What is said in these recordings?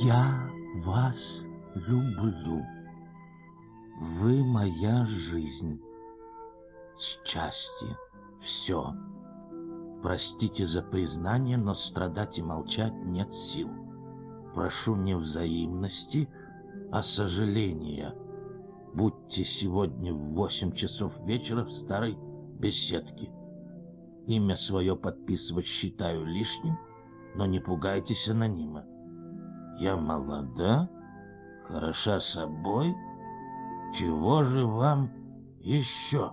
Я вас люблю. Вы моя жизнь, счастье, все. Простите за признание, но страдать и молчать нет сил. Прошу не взаимности, а сожаления. Будьте сегодня в 8 часов вечера в старой беседке. Имя свое подписывать считаю лишним, но не пугайтесь анонима. Я молода, хороша собой. Чего же вам еще?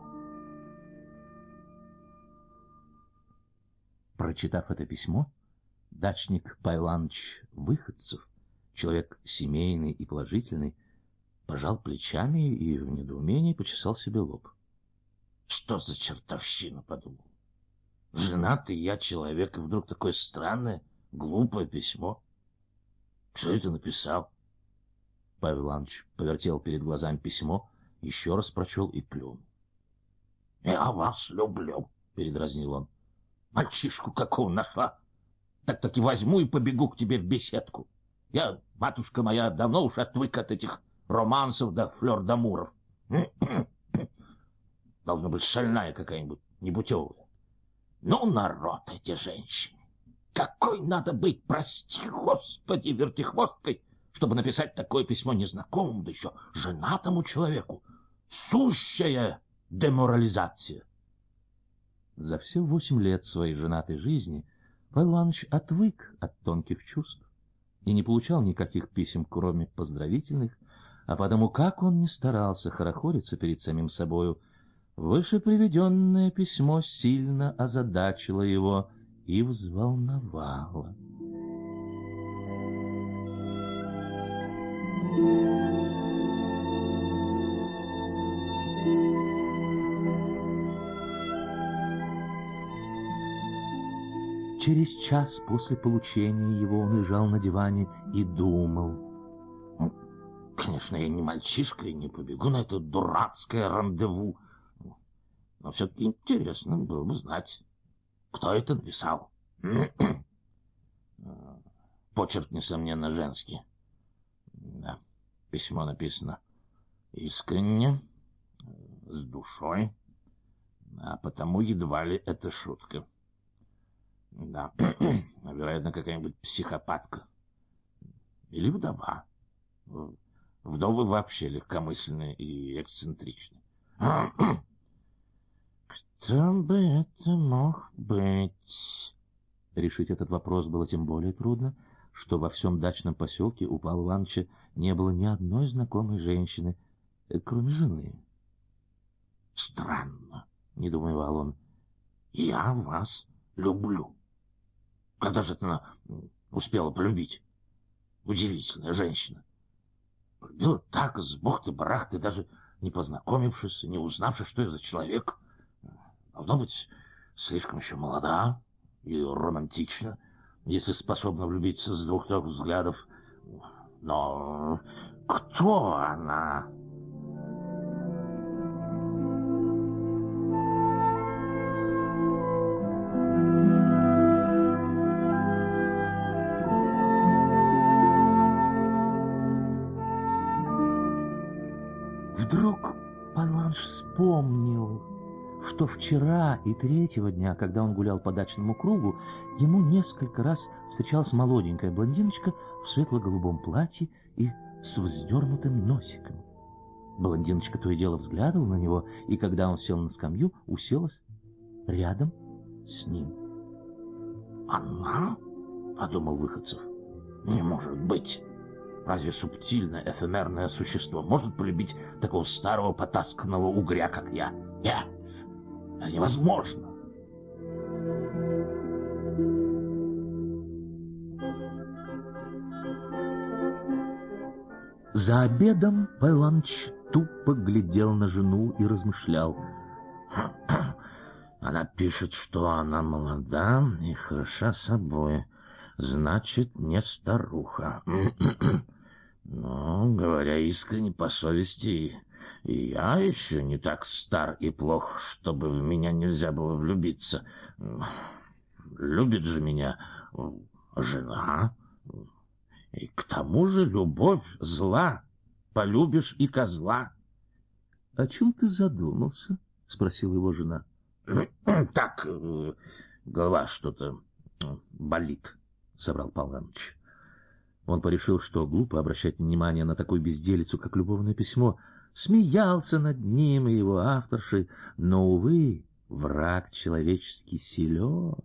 Прочитав это письмо, дачник Павел Иванович Выходцев, человек семейный и положительный, пожал плечами и в недоумении почесал себе лоб. Что за чертовщина, подумал. Женатый я человек, и вдруг такое странное, глупое письмо. Кто это написал? Павел Иванович повертел перед глазами письмо, еще раз прочел и плюнул. «Я вас люблю», — передразнил он. «Мальчишку какого нашла? Так-таки возьму и побегу к тебе в беседку. Я, матушка моя, давно уж отвык от этих романсов да флёр-дамуров. Должна быть шальная какая-нибудь, непутевая. Ну, народ эти женщины! Какой надо быть, прости господи, вертихвосткой, чтобы написать такое письмо незнакомому, да еще женатому человеку. Сущая деморализация!» За все 8 лет своей женатой жизни Павел Иванович отвык от тонких чувств и не получал никаких писем, кроме поздравительных, а потому как он ни старался хорохориться перед самим собою, вышеприведенное письмо сильно озадачило его и взволновало. Через час после получения его он лежал на диване и думал. Конечно, я не мальчишка и не побегу на это дурацкое рандеву. Но все-таки интересно было бы знать, кто это написал. Почерк, несомненно, женский. Да, письмо написано искренне, с душой, а потому едва ли это шутка. Да, вероятно, какая-нибудь психопатка. Или вдова. Вдовы вообще легкомысленные и эксцентричные. Кто бы это мог быть? Решить этот вопрос было тем более трудно, что во всем дачном поселке у Павла Ивановича не было ни одной знакомой женщины, кроме жены. Странно, недоумевал он. Я вас люблю. Когда же она успела полюбить? Удивительная женщина. Полюбила так, с бухты-барахты, даже не познакомившись, не узнавши, что это за человек. Должно быть, слишком еще молода и романтична, если способна влюбиться с 2-3 взглядов. Но кто она? Вдруг Павел Иванович вспомнил, что вчера и 3-го дня, когда он гулял по дачному кругу, ему несколько раз встречалась молоденькая блондиночка в светло-голубом платье и с вздернутым носиком. Блондиночка то и дело взглядывала на него, и когда он сел на скамью, уселась рядом с ним. «Она?» — подумал Выходцев. «Не может быть! Разве субтильное эфемерное существо может полюбить такого старого потасканного угря, как я? Я! Это невозможно!» За обедом Павел Иванович тупо глядел на жену и размышлял. Она пишет, что она молода и хороша собой. Значит, не старуха. Но, говоря искренне по совести, и я еще не так стар и плох, чтобы в меня нельзя было влюбиться. Любит же меня жена, И к тому же любовь зла, полюбишь и козла. — О чем ты задумался? — спросила его жена. — Так, голова что-то болит, — соврал Павел Иванович. Он порешил, что глупо обращать внимание на такую безделицу, как любовное письмо, смеялся над ним и его авторшей, но, увы, враг человеческий силен.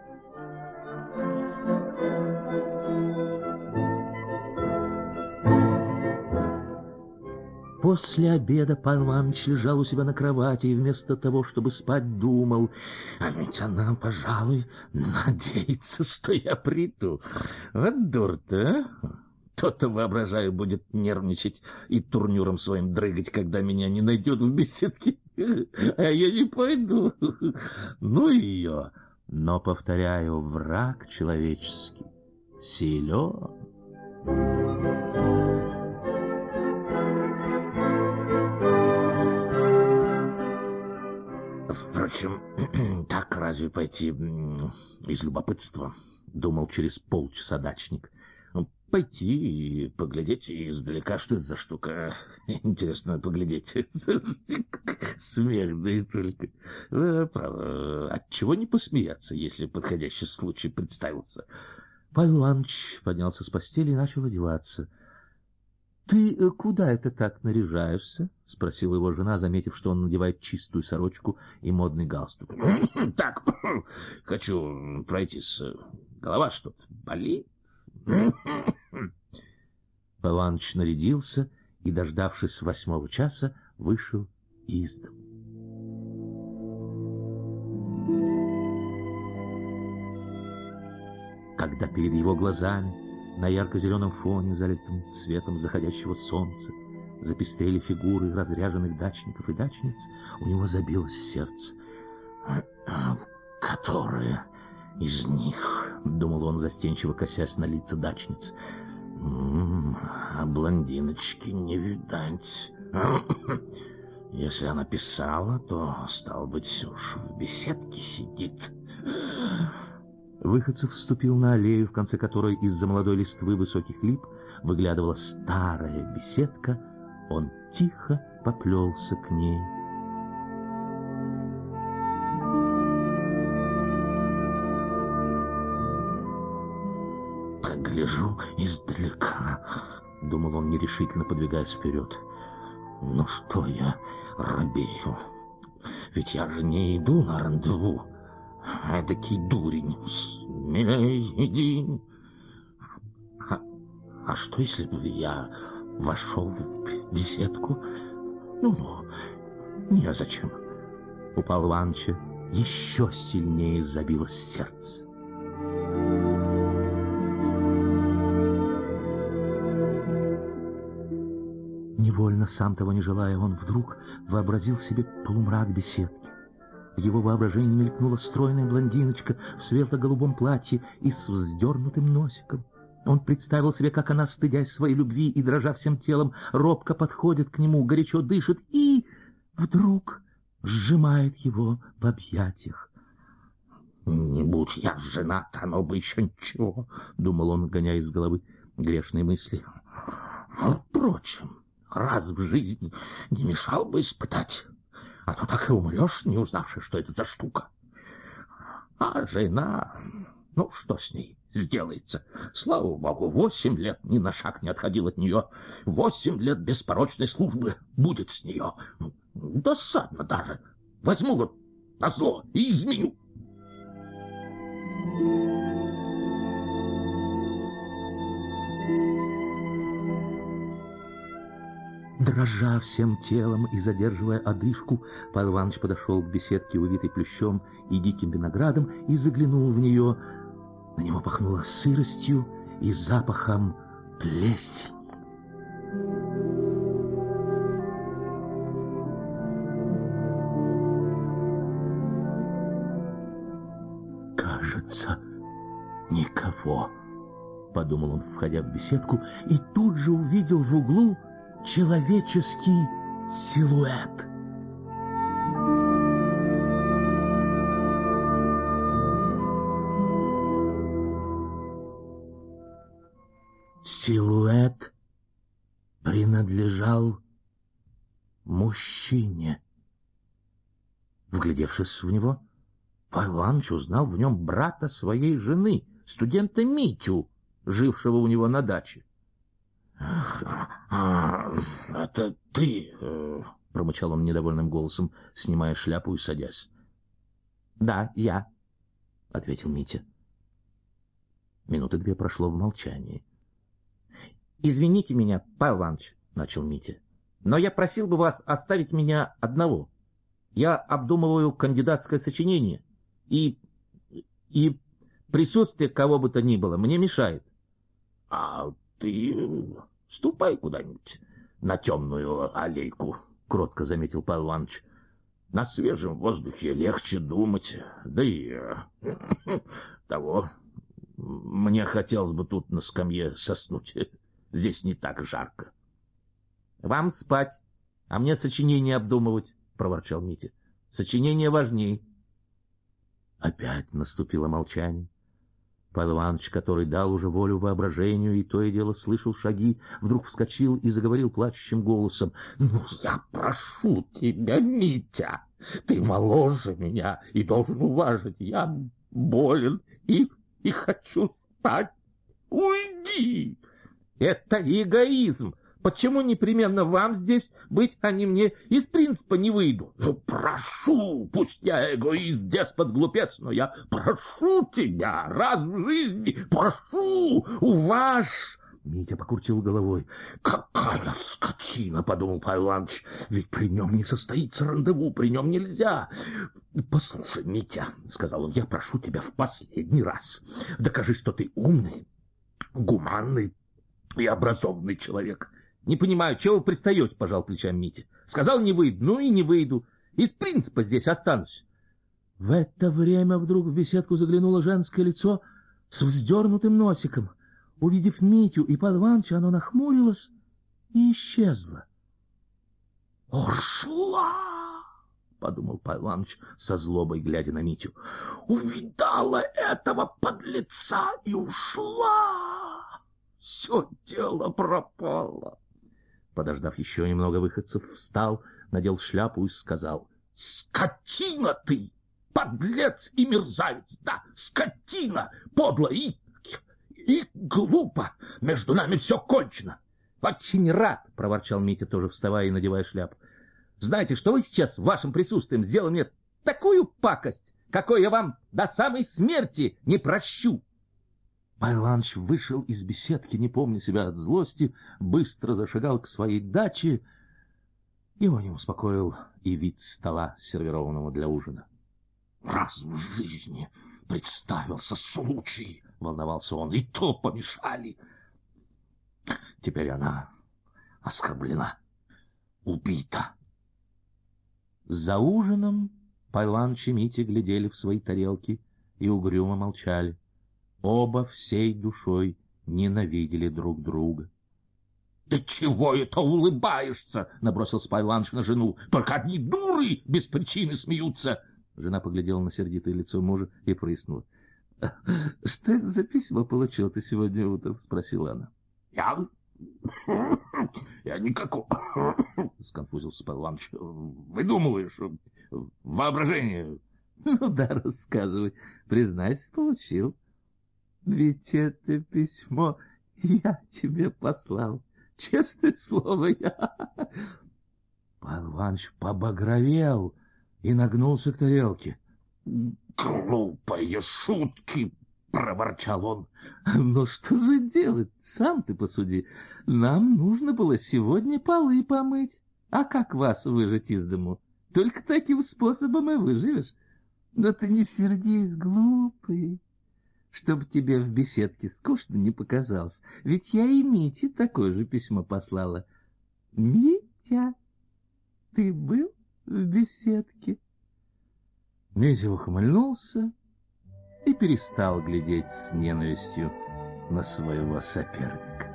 После обеда Павел Иванович лежал у себя на кровати и вместо того, чтобы спать, думал: а ведь она, пожалуй, надеется, что я приду. Вот дур-то, а? То-то, воображаю, будет нервничать и турнюром своим дрыгать, когда меня не найдет в беседке. А я не пойду. Ну ее. Но, повторяю, враг человеческий силен. Впрочем, так разве пойти из любопытства, думал через полчаса дачник. Пойти и поглядеть издалека, что это за штука. Интересно поглядеть. Смех, да и только. Право, отчего не посмеяться, если подходящий случай представился? Павел Иванович поднялся с постели и начал одеваться. — Ты куда это так наряжаешься? — спросила его жена, заметив, что он надевает чистую сорочку и модный галстук. — Так, хочу пройтись. Голова что-то болит. Павел Иванович нарядился и, дождавшись 8 часа, вышел из дому. Когда перед его глазами на ярко-зеленом фоне, залитым цветом заходящего солнца, запестрели фигуры разряженных дачников и дачниц, у него забилось сердце. «Которая из них?» — думал он, застенчиво косясь на лица дачниц. «А блондиночки не видать. Если она писала, то, стало быть, уж в беседке сидит». Выходцев вступил на аллею, в конце которой из-за молодой листвы высоких лип выглядывала старая беседка. Он тихо поплелся к ней. «Погляжу издалека», — думал он, нерешительно подвигаясь вперед. «Ну что я робею? Ведь я же не иду на рандеву. Эдакий дурень. Смелей, иди. А что, если бы я вошел в беседку? Ну, незачем». У Павла Ивановича еще сильнее забилось сердце. Невольно, сам того не желая, он вдруг вообразил себе полумрак беседки. В его воображении мелькнула стройная блондиночка в светло-голубом платье и с вздернутым носиком. Он представил себе, как она, стыдясь своей любви и дрожа всем телом, робко подходит к нему, горячо дышит и вдруг сжимает его в объятиях. «Не будь я женат, оно бы еще ничего», — думал он, гоняя из головы грешные мысли. «Впрочем, раз в жизни не мешал бы испытать, а то так и умрешь, не узнавши, что это за штука. А жена, ну что с ней сделается? Слава богу, 8 лет ни на шаг не отходил от нее. 8 лет беспорочной службы будет с нее. Досадно даже. Возьму вот назло и изменю». Дрожа всем телом и задерживая одышку, Павел Иванович подошел к беседке, увитой плющом и диким виноградом, и заглянул в нее. На него пахнуло сыростью и запахом плесени. «Кажется, никого», — подумал он, входя в беседку, и тут же увидел в углу человеческий силуэт. Силуэт принадлежал мужчине. Вглядевшись в него, Павел Иванович узнал в нем брата своей жены, студента Митю, жившего у него на даче. — Это ты? — промычал он недовольным голосом, снимая шляпу и садясь. — Да, я, — ответил Митя. Минуты две прошло в молчании. — Извините меня, Павел Иванович, — начал Митя, — но я просил бы вас оставить меня одного. Я обдумываю кандидатское сочинение, и присутствие кого бы то ни было мне мешает. — А ты ступай куда-нибудь на темную аллейку, — кротко заметил Павел Иванович. — На свежем воздухе легче думать, да и того. Мне хотелось бы тут на скамье соснуть. Здесь не так жарко. — Вам спать, а мне сочинение обдумывать, — проворчал Митя. — Сочинение важней. Опять наступило молчание. Павел Иванович, который дал уже волю воображению и то и дело слышал шаги, вдруг вскочил и заговорил плачущим голосом. — Ну, я прошу тебя, Митя, ты моложе меня и должен уважить. Я болен и хочу спать. Уйди! Это эгоизм. Почему непременно вам здесь быть, а не мне? Из принципа не выйду. Ну, прошу, пусть я эгоист, деспот, глупец, но я прошу тебя, раз в жизни, прошу, уваж. Митя покрутил головой. Какая скотина, подумал Павел Иванович, ведь при нем не состоится рандеву, при нем нельзя. Послушай, Митя, сказал он, я прошу тебя в последний раз, докажи, что ты умный, гуманный и образованный человек. Не понимаю, чего вы пристаете, пожал плечами Митя. Сказал, не выйду, ну и не выйду. Из принципа здесь останусь. В это время вдруг в беседку заглянуло женское лицо с вздернутым носиком. Увидев Митю и Павла Ивановича, оно нахмурилось и исчезло. «Ушла!» — подумал Павел Иванович со злобой, глядя на Митю. «Увидала этого подлеца и ушла! Все дело пропало!» Подождав еще немного, выходцев встал, надел шляпу и сказал: «Скотина ты! Подлец и мерзавец! Да, скотина! Подло и глупо! Между нами все кончено!» «Очень рад!» — проворчал Митя, тоже вставая и надевая шляпу. «Знаете, что вы сейчас в вашем присутствии сделали мне такую пакость, какой я вам до самой смерти не прощу!» Павел Иванович вышел из беседки, не помня себя от злости, быстро зашагал к своей даче. Его не успокоил и вид стола, сервированного для ужина. «Раз в жизни представился случай!» — волновался он. «И то помешали! Теперь она оскорблена, убита!» За ужином Павел Иванович и Митя глядели в свои тарелки и угрюмо молчали. Оба всей душой ненавидели друг друга. — Да чего это улыбаешься? — набросился Павел Иванович на жену. — Только одни дуры без причины смеются. Жена поглядела на сердитое лицо мужа и прыснула. — Что это за письмо получил ты сегодня утром? — спросила она. — Я никакого, — сконфузился Павел Иванович. — Выдумываешь, воображение. — Ну да, рассказывай. Признайся, получил. Ведь это письмо я тебе послал. Честное слово, я... Павел Иванович побагровел и нагнулся к тарелке. — Глупые шутки! — проворчал он. — Ну что же делать? Сам ты посуди. Нам нужно было сегодня полы помыть. А как вас выжать из дому? Только таким способом и выживешь. Но ты не сердись, глупый. Чтобы тебе в беседке скучно не показалось. Ведь я и Мите такое же письмо послала. Митя, ты был в беседке? Митя ухмыльнулся и перестал глядеть с ненавистью на своего соперника.